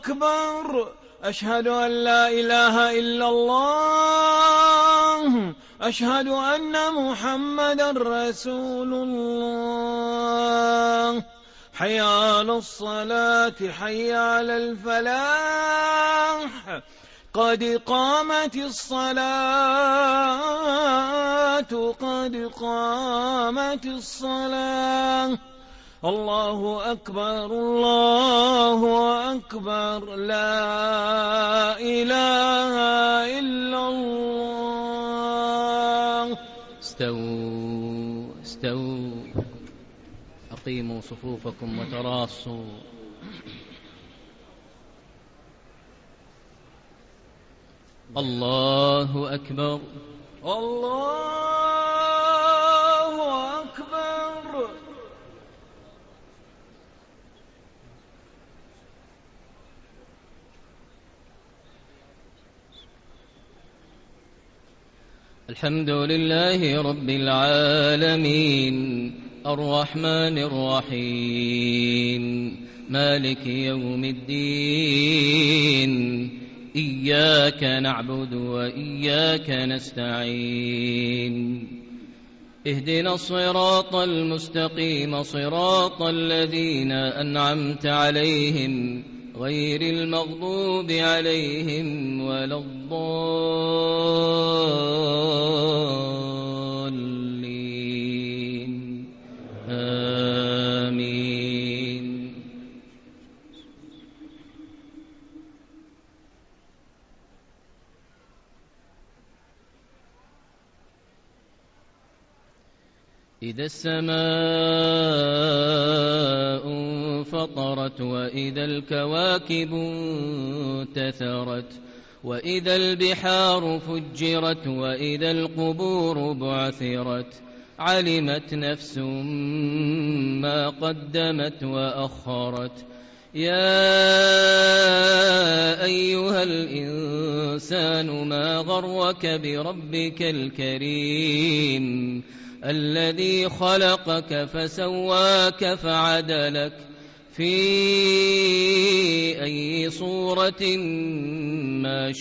أكبر. أشهد أن لا إله إلا الله. أشهد أن محمدا رسول الله. حي على الصلاة، حي على الفلاح، قد قامت الصلاة، قد قامت الصلاة. الله أكبر، الله أكبر، لا إله إلا الله. استووا استووا، أقيموا صفوفكم وتراصوا. الله أكبر، الله أكبر. الحمد لله رب العالمين، الرحمن الرحيم، مالك يوم الدين. إياك نعبد وإياك نستعين. اهدنا الصراط المستقيم، صراط الذين أنعمت عليهم، غير المغضوب عليهم ولا الضالين. آمين. إذا السماء انفطرت، وإذا الكواكب انتثرت، وإذا البحار فجرت، وإذا القبور بعثرت، علمت نفس ما قدمت وأخرت. يا أيها الإنسان ما غرك بربك الكريم، الذي خلقك فسواك فعدلك في أي صورة ما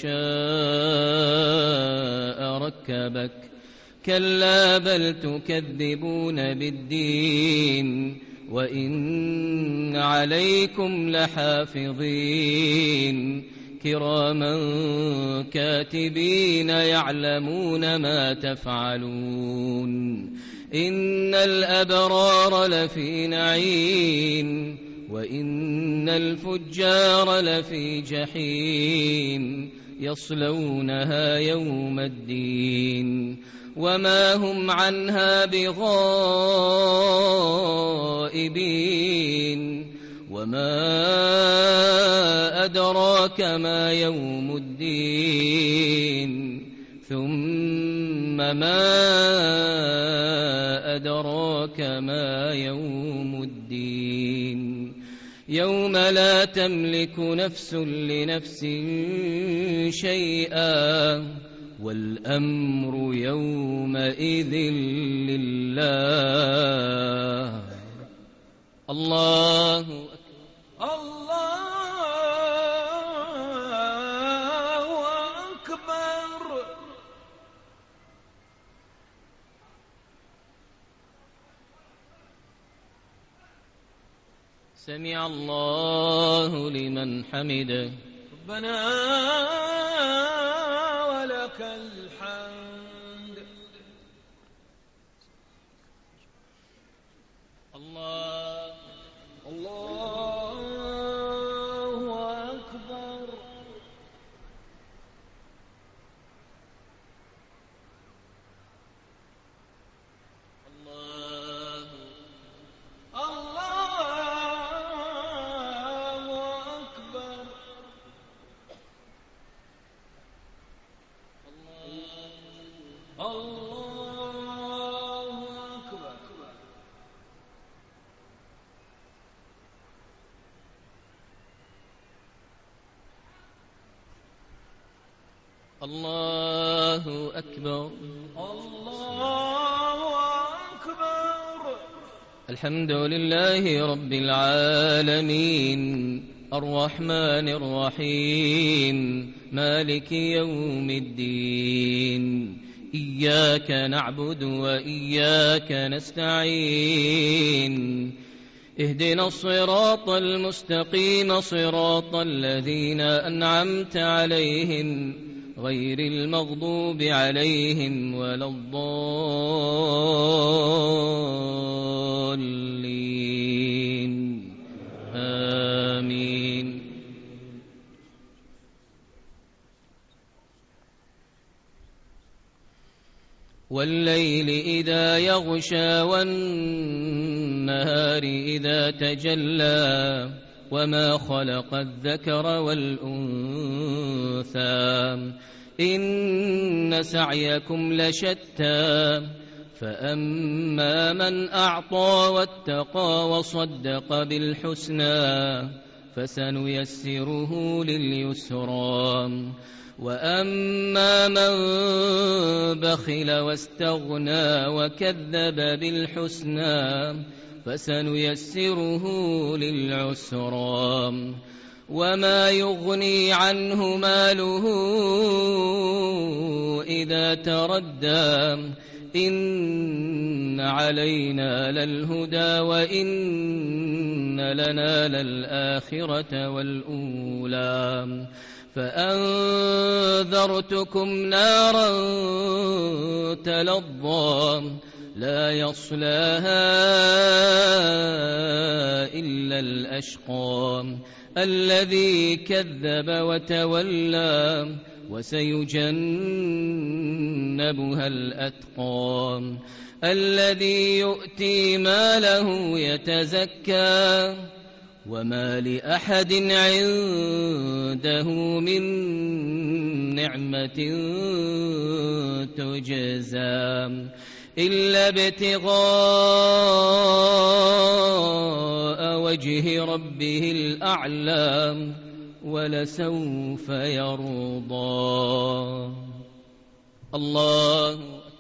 شاء ركبك. كلا بل تكذبون بالدين، وإن عليكم لحافظين كراما كاتبين يعلمون ما تفعلون. إن الأبرار لفي نعيم، وإن الفجار لفي جحيم، يصلونها يوم الدين، وما هم عنها بغائبين. وما أدراك ما يوم الدين، ثم ما أدراك ما يوم الدين. يوم لا تملك نفس لنفس شيئا، والأمر يومئذ لله. الله أكبر. سمع الله لمن حمده. ربنا ولك الحمد. الله أكبر. الله أكبر. الله أكبر. الحمد لله رب العالمين، الرحمن الرحيم مالك يوم الدين إياك نعبد وإياك نستعين اهدنا الصراط المستقيم صراط الذين أنعمت عليهم غير المغضوب عليهم ولا الضالين آمين. والليل إذا يغشى والنهار إذا تجلى وما خلق الذكر والأنثى إن سعيكم لشتى فأما من أعطى واتقى وصدق بالحسنى فسنيسره لليسرى وأما من بخل واستغنى وكذب بالحسنى فسنيسره للعسرى وما يغني عنه ماله إذا تردى إن علينا للهدى وإن لنا للآخرة والأولى فأنذرتكم نارا تلظى لا يصلاها إلا الأشقى الذي كذب وتولى وسيجنبها الأتقى الذي يؤتي ماله يتزكى وما لأحد عنده من نعمة تجزى إلا ابتغاء وجه ربه الأعلى ولسوف يرضى. الله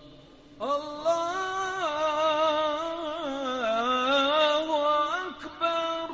أكبر.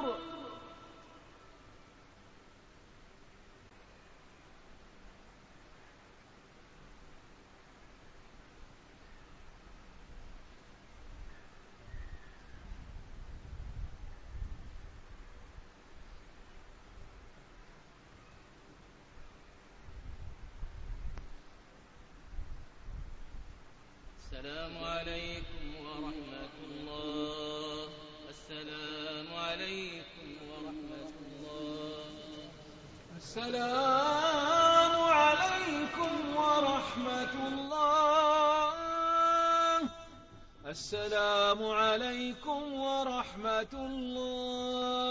السلام عليكم ورحمة الله. السلام عليكم ورحمة الله. السلام عليكم ورحمة الله. السلام عليكم ورحمة الله.